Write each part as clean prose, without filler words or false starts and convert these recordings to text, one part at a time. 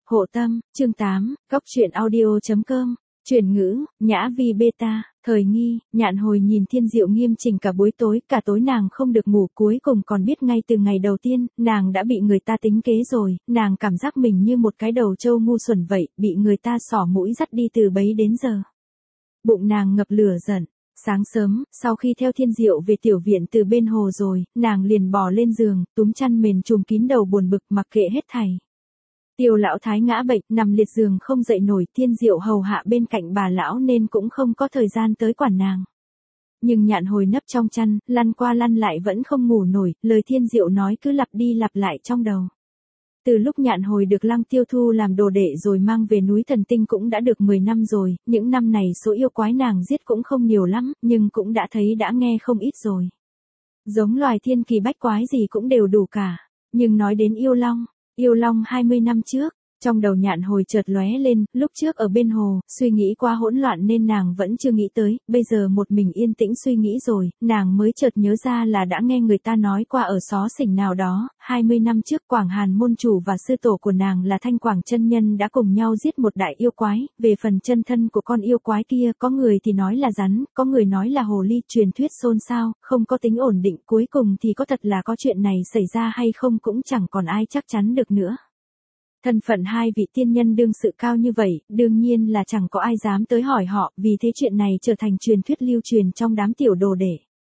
Hộ tâm, chương 8, góc truyện audio.com, chuyển ngữ, Nhã Vi beta, thời nghi, Nhạn Hồi nhìn Thiên Diệu nghiêm chỉnh cả buổi tối, cả tối nàng không được ngủ, cuối cùng còn biết ngay từ ngày đầu tiên, nàng đã bị người ta tính kế rồi, nàng cảm giác mình như một cái đầu trâu ngu xuẩn vậy, bị người ta xỏ mũi dắt đi từ bấy đến giờ. Bụng nàng ngập lửa giận. Sáng sớm, sau khi theo Thiên Diệu về tiểu viện từ bên hồ rồi, nàng liền bò lên giường, túm chăn mền trùm kín đầu buồn bực mặc kệ hết thảy. Tiêu lão thái ngã bệnh, nằm liệt giường không dậy nổi, Thiên Diệu hầu hạ bên cạnh bà lão nên cũng không có thời gian tới quản nàng. Nhưng Nhạn Hồi nấp trong chăn, lăn qua lăn lại vẫn không ngủ nổi, lời Thiên Diệu nói cứ lặp đi lặp lại trong đầu. Từ lúc Nhạn Hồi được Lăng Tiêu thu làm đồ đệ rồi mang về núi Thần Tinh cũng đã được 10 năm rồi, những năm này số yêu quái nàng giết cũng không nhiều lắm, nhưng cũng đã thấy đã nghe không ít rồi. Giống loài thiên kỳ bách quái gì cũng đều đủ cả, nhưng nói đến yêu long 20 năm trước, trong đầu Nhạn Hồi chợt lóe lên, lúc trước ở bên hồ, suy nghĩ quá hỗn loạn nên nàng vẫn chưa nghĩ tới, bây giờ một mình yên tĩnh suy nghĩ rồi, nàng mới chợt nhớ ra là đã nghe người ta nói qua ở xó xỉnh nào đó, 20 năm trước Quảng Hàn môn chủ và sư tổ của nàng là Thanh Quảng chân nhân đã cùng nhau giết một đại yêu quái, về phần chân thân của con yêu quái kia, có người thì nói là rắn, có người nói là hồ ly, truyền thuyết xôn xao, không có tính ổn định, cuối cùng thì có thật là có chuyện này xảy ra hay không cũng chẳng còn ai chắc chắn được nữa. Thân phận hai vị tiên nhân đương sự cao như vậy, đương nhiên là chẳng có ai dám tới hỏi họ, vì thế chuyện này trở thành truyền thuyết lưu truyền trong đám tiểu đồ đệ.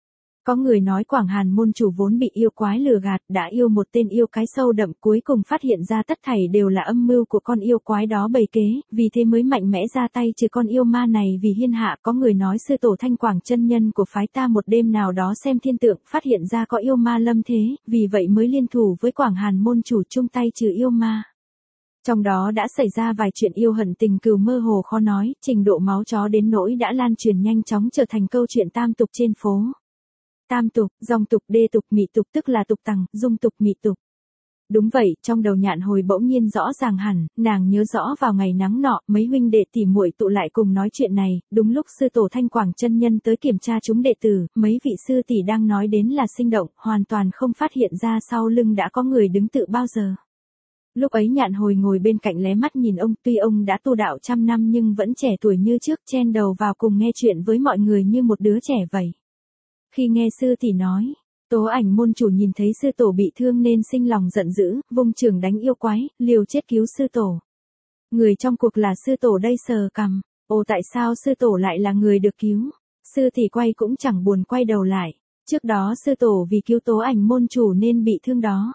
Có người nói Quảng Hàn môn chủ vốn bị yêu quái lừa gạt, đã yêu một tên yêu cái sâu đậm, cuối cùng phát hiện ra tất thảy đều là âm mưu của con yêu quái đó bày kế, vì thế mới mạnh mẽ ra tay trừ con yêu ma này vì hiên hạ. Có người nói sư tổ Thanh Quảng chân nhân của phái ta một đêm nào đó xem thiên tượng, phát hiện ra có yêu ma lâm thế, vì vậy mới liên thủ với Quảng Hàn môn chủ chung tay trừ yêu ma. Trong đó đã xảy ra vài chuyện yêu hận tình cừu mơ hồ khó nói, trình độ máu chó đến nỗi đã lan truyền nhanh chóng trở thành câu chuyện tam tục trên phố. Tam tục, dòng tục, đê tục, mị tục tức là tục tằng, dung tục, mị tục. Đúng vậy, trong đầu Nhạn Hồi bỗng nhiên rõ ràng hẳn, nàng nhớ rõ vào ngày nắng nọ, mấy huynh đệ tỉ muội tụ lại cùng nói chuyện này, đúng lúc sư tổ Thanh Quảng chân nhân tới kiểm tra chúng đệ tử, mấy vị sư tỷ đang nói đến là sinh động, hoàn toàn không phát hiện ra sau lưng đã có người đứng tự bao giờ. Lúc ấy Nhạn Hồi ngồi bên cạnh lé mắt nhìn ông, tuy ông đã tu đạo trăm năm nhưng vẫn trẻ tuổi như trước, chen đầu vào cùng nghe chuyện với mọi người như một đứa trẻ vậy. Khi nghe sư tỷ nói, Tố Ảnh môn chủ nhìn thấy sư tổ bị thương nên sinh lòng giận dữ, vung chưởng đánh yêu quái, liều chết cứu sư tổ. Người trong cuộc là sư tổ đây, sờ cằm, ồ tại sao sư tổ lại là người được cứu? Sư tỷ quay cũng chẳng buồn quay đầu lại, trước đó sư tổ vì cứu Tố Ảnh môn chủ nên bị thương đó.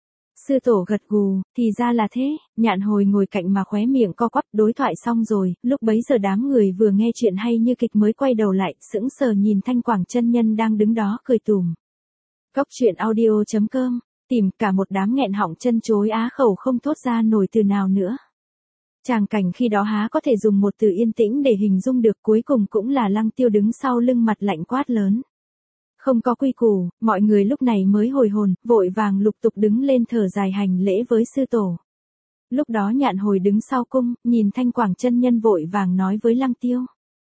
Sư tổ gật gù, thì ra là thế. Nhạn Hồi ngồi cạnh mà khóe miệng co quắp. Đối thoại xong rồi, lúc bấy giờ đám người vừa nghe chuyện hay như kịch mới quay đầu lại, sững sờ nhìn Thanh Quảng chân nhân đang đứng đó cười tùm. Góc truyện audio.com, tìm cả một đám nghẹn họng chân chối á khẩu không thốt ra nổi từ nào nữa. Tràng cảnh khi đó há có thể dùng một từ yên tĩnh để hình dung được, cuối cùng cũng là Lăng Tiêu đứng sau lưng mặt lạnh quát lớn. Không có quy củ, mọi người lúc này mới hồi hồn, vội vàng lục tục đứng lên thở dài hành lễ với sư tổ. Lúc đó Nhạn Hồi đứng sau cung, nhìn Thanh Quảng chân nhân vội vàng nói với Lăng Tiêu.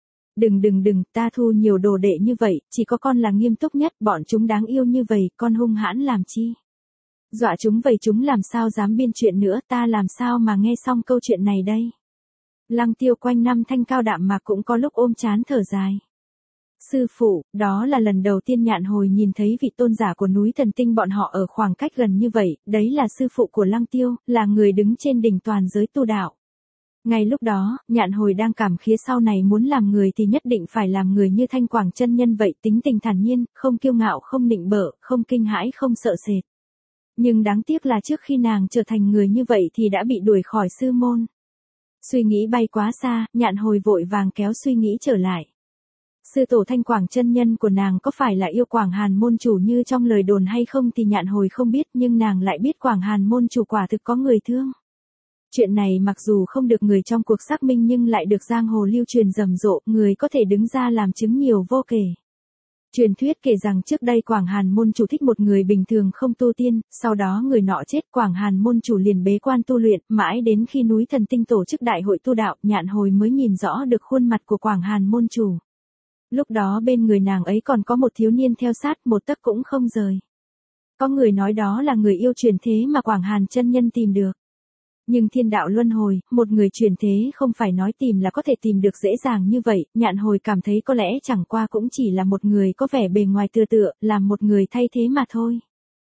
Đừng, ta thu nhiều đồ đệ như vậy, chỉ có con là nghiêm túc nhất, bọn chúng đáng yêu như vậy, con hung hãn làm chi? Dọa chúng vậy chúng làm sao dám biên chuyện nữa, ta làm sao mà nghe xong câu chuyện này đây? Lăng Tiêu quanh năm thanh cao đạm mà cũng có lúc ôm chán thở dài. Sư phụ, đó là lần đầu tiên Nhạn Hồi nhìn thấy vị tôn giả của núi Thần Tinh bọn họ ở khoảng cách gần như vậy, đấy là sư phụ của Lăng Tiêu, là người đứng trên đỉnh toàn giới tu đạo. Ngay lúc đó, Nhạn Hồi đang cảm khía sau này muốn làm người thì nhất định phải làm người như Thanh Quảng chân nhân vậy, tính tình thản nhiên, không kiêu ngạo, không nịnh bợ, không kinh hãi, không sợ sệt. Nhưng đáng tiếc là trước khi nàng trở thành người như vậy thì đã bị đuổi khỏi sư môn. Suy nghĩ bay quá xa, Nhạn Hồi vội vàng kéo suy nghĩ trở lại. Sư tổ Thanh Quảng chân nhân của nàng có phải là yêu Quảng Hàn môn chủ như trong lời đồn hay không thì Nhạn Hồi không biết, nhưng nàng lại biết Quảng Hàn môn chủ quả thực có người thương. Chuyện này mặc dù không được người trong cuộc xác minh nhưng lại được giang hồ lưu truyền rầm rộ, người có thể đứng ra làm chứng nhiều vô kể. Truyền thuyết kể rằng trước đây Quảng Hàn môn chủ thích một người bình thường không tu tiên, sau đó người nọ chết, Quảng Hàn môn chủ liền bế quan tu luyện, mãi đến khi núi Thần Tinh tổ chức đại hội tu đạo, Nhạn Hồi mới nhìn rõ được khuôn mặt của Quảng Hàn môn chủ. Lúc đó bên người nàng ấy còn có một thiếu niên theo sát, một tấc cũng không rời. Có người nói đó là người yêu truyền thế mà Quảng Hàn chân nhân tìm được. Nhưng thiên đạo luân hồi, một người chuyển thế không phải nói tìm là có thể tìm được dễ dàng như vậy, Nhạn Hồi cảm thấy có lẽ chẳng qua cũng chỉ là một người có vẻ bề ngoài tựa làm một người thay thế mà thôi.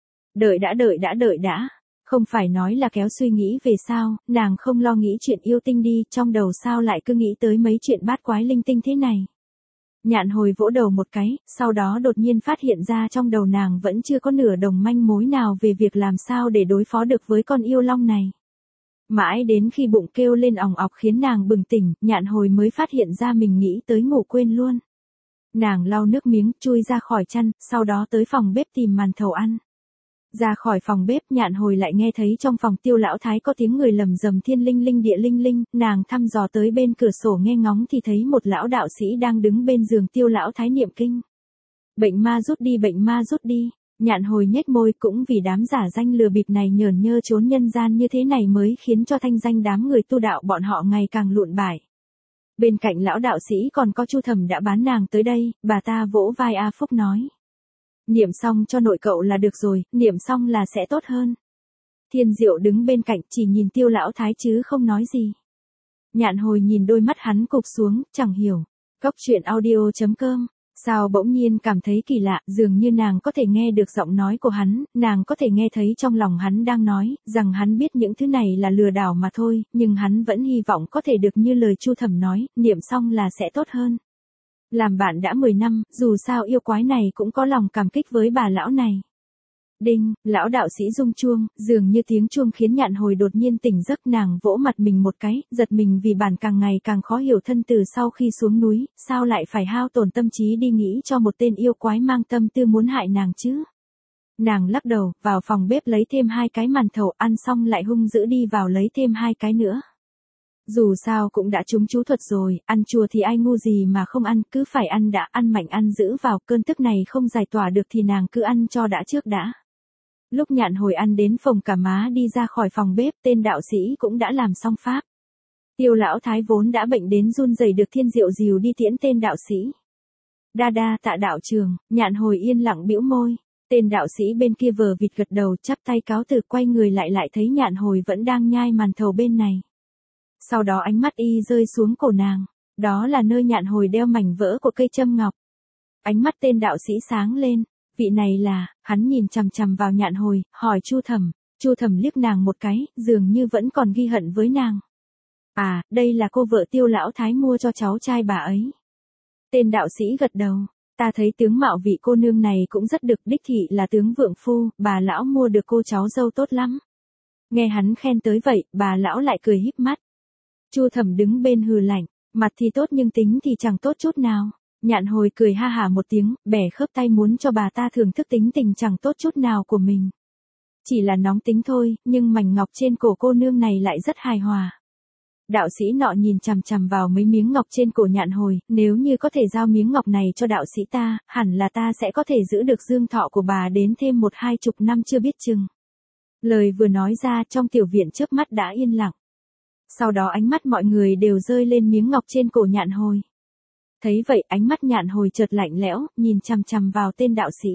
Đợi đã. Không phải nói là kéo suy nghĩ về sao, nàng không lo nghĩ chuyện yêu tinh đi, trong đầu sao lại cứ nghĩ tới mấy chuyện bát quái linh tinh thế này. Nhạn Hồi vỗ đầu một cái, sau đó đột nhiên phát hiện ra trong đầu nàng vẫn chưa có nửa đồng manh mối nào về việc làm sao để đối phó được với con yêu long này. Mãi đến khi bụng kêu lên òng ọc khiến nàng bừng tỉnh, Nhạn Hồi mới phát hiện ra mình nghĩ tới ngủ quên luôn. Nàng lau nước miếng, chui ra khỏi chăn, sau đó tới phòng bếp tìm màn thầu ăn. Ra khỏi phòng bếp, Nhạn Hồi lại nghe thấy trong phòng Tiêu lão thái có tiếng người lầm rầm thiên linh linh địa linh linh, nàng thăm dò tới bên cửa sổ nghe ngóng thì thấy một lão đạo sĩ đang đứng bên giường Tiêu lão thái niệm kinh. Bệnh ma rút đi. Nhạn Hồi nhếch môi, cũng vì đám giả danh lừa bịp này nhởn nhơ trốn nhân gian như thế này mới khiến cho thanh danh đám người tu đạo bọn họ ngày càng lụn bại. Bên cạnh lão đạo sĩ còn có Chu Thẩm đã bán nàng tới đây, bà ta vỗ vai A Phúc nói. Niệm xong cho nội cậu là được rồi, niệm xong là sẽ tốt hơn. Thiên Diệu đứng bên cạnh chỉ nhìn Tiêu lão thái chứ không nói gì. Nhạn Hồi nhìn đôi mắt hắn cụp xuống, chẳng hiểu. Cốc truyện audio.com. Sao bỗng nhiên cảm thấy kỳ lạ, dường như nàng có thể nghe được giọng nói của hắn, nàng có thể nghe thấy trong lòng hắn đang nói, rằng hắn biết những thứ này là lừa đảo mà thôi, nhưng hắn vẫn hy vọng có thể được như lời Chu Thẩm nói, niệm xong là sẽ tốt hơn. Làm bạn đã 10 năm, dù sao yêu quái này cũng có lòng cảm kích với bà lão này. Đinh, lão đạo sĩ rung chuông, dường như tiếng chuông khiến Nhạn Hồi đột nhiên tỉnh giấc, nàng vỗ mặt mình một cái, giật mình vì bản càng ngày càng khó hiểu thân từ sau khi xuống núi, sao lại phải hao tổn tâm trí đi nghĩ cho một tên yêu quái mang tâm tư muốn hại nàng chứ. Nàng lắc đầu, vào phòng bếp lấy thêm 2 cái màn thầu, ăn xong lại hung dữ đi vào lấy thêm 2 cái nữa. Dù sao cũng đã trúng chú thuật rồi, ăn chua thì ai ngu gì mà không ăn, cứ phải ăn đã, ăn mạnh ăn giữ vào, cơn tức này không giải tỏa được thì nàng cứ ăn cho đã trước đã. Lúc Nhạn Hồi ăn đến phồng cả má đi ra khỏi phòng bếp, tên đạo sĩ cũng đã làm xong pháp. Tiêu lão thái vốn đã bệnh đến run rẩy được Thiên Diệu dìu đi tiễn tên đạo sĩ. Đa đa tạ đạo trường, Nhạn Hồi yên lặng bĩu môi. Tên đạo sĩ bên kia vờ vịt gật đầu, chắp tay cáo từ, quay người lại thấy Nhạn Hồi vẫn đang nhai màn thầu bên này. Sau đó ánh mắt y rơi xuống cổ nàng, đó là nơi Nhạn Hồi đeo mảnh vỡ của cây châm ngọc. Ánh mắt tên đạo sĩ sáng lên, vị này là, hắn nhìn chằm chằm vào Nhạn Hồi, hỏi Chu Thẩm. Chu Thẩm liếc nàng một cái, dường như vẫn còn ghi hận với nàng. À, đây là cô vợ Tiêu lão thái mua cho cháu trai bà ấy. Tên đạo sĩ gật đầu, ta thấy tướng mạo vị cô nương này cũng rất được, đích thị là tướng vượng phu, bà lão mua được cô cháu dâu tốt lắm. Nghe hắn khen tới vậy, bà lão lại cười híp mắt. Chu Thẩm đứng bên hừ lạnh, mặt thì tốt nhưng tính thì chẳng tốt chút nào. Nhạn Hồi cười ha hả một tiếng, bẻ khớp tay muốn cho bà ta thưởng thức tính tình chẳng tốt chút nào của mình. Chỉ là nóng tính thôi, nhưng mảnh ngọc trên cổ cô nương này lại rất hài hòa. Đạo sĩ nọ nhìn chằm chằm vào mấy miếng ngọc trên cổ Nhạn Hồi, nếu như có thể giao miếng ngọc này cho đạo sĩ ta, hẳn là ta sẽ có thể giữ được dương thọ của bà đến thêm 1-20 năm chưa biết chừng. Lời vừa nói ra trong tiểu viện chớp mắt đã yên lặng. Sau đó ánh mắt mọi người đều rơi lên miếng ngọc trên cổ Nhạn Hồi. Thấy vậy ánh mắt Nhạn Hồi chợt lạnh lẽo, nhìn chằm chằm vào tên đạo sĩ.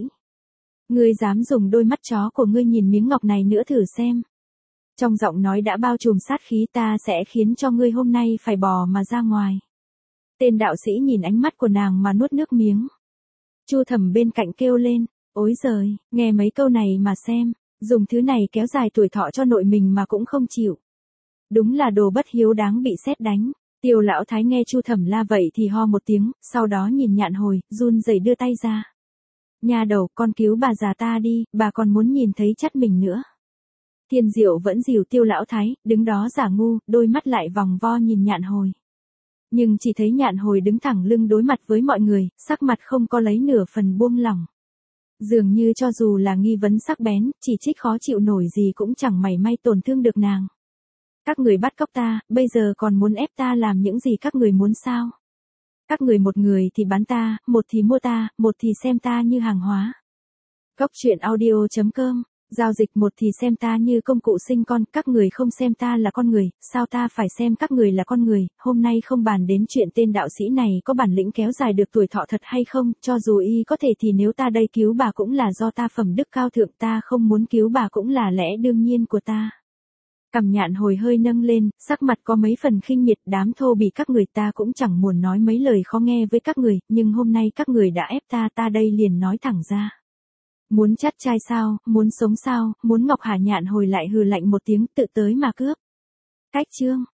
Ngươi dám dùng đôi mắt chó của ngươi nhìn miếng ngọc này nữa thử xem. Trong giọng nói đã bao trùm sát khí, ta sẽ khiến cho ngươi hôm nay phải bò mà ra ngoài. Tên đạo sĩ nhìn ánh mắt của nàng mà nuốt nước miếng. Chu Thẩm bên cạnh kêu lên, ối giời, nghe mấy câu này mà xem, dùng thứ này kéo dài tuổi thọ cho nội mình mà cũng không chịu. Đúng là đồ bất hiếu đáng bị sét đánh. Tiêu lão thái nghe Chu Thẩm la vậy thì ho một tiếng, sau đó nhìn Nhạn Hồi, run rẩy đưa tay ra. Nha đầu, con cứu bà già ta đi, bà còn muốn nhìn thấy chắt mình nữa. Thiên Diệu vẫn dìu Tiêu lão thái, đứng đó giả ngu, đôi mắt lại vòng vo nhìn Nhạn Hồi. Nhưng chỉ thấy Nhạn Hồi đứng thẳng lưng đối mặt với mọi người, sắc mặt không có lấy nửa phần buông lỏng. Dường như cho dù là nghi vấn sắc bén, chỉ trích khó chịu nổi gì cũng chẳng mảy may tổn thương được nàng. Các người bắt cóc ta, bây giờ còn muốn ép ta làm những gì các người muốn sao? Các người một người thì bán ta, một thì mua ta, một thì xem ta như hàng hóa. Cốc truyện audio.com, giao dịch một thì xem ta như công cụ sinh con, các người không xem ta là con người, sao ta phải xem các người là con người, hôm nay không bàn đến chuyện tên đạo sĩ này có bản lĩnh kéo dài được tuổi thọ thật hay không, cho dù y có thể thì nếu ta đây cứu bà cũng là do ta phẩm đức cao thượng, ta không muốn cứu bà cũng là lẽ đương nhiên của ta. Cằm Nhạn Hồi hơi nâng lên, sắc mặt có mấy phần khinh miệt, đám thô bỉ các người ta cũng chẳng muốn nói mấy lời khó nghe với các người, nhưng hôm nay các người đã ép ta đây liền nói thẳng ra. Muốn chắt trai sao, muốn sống sao, muốn Ngọc Hà Nhạn Hồi lại hừ lạnh một tiếng tự tới mà cướp. Cách chương.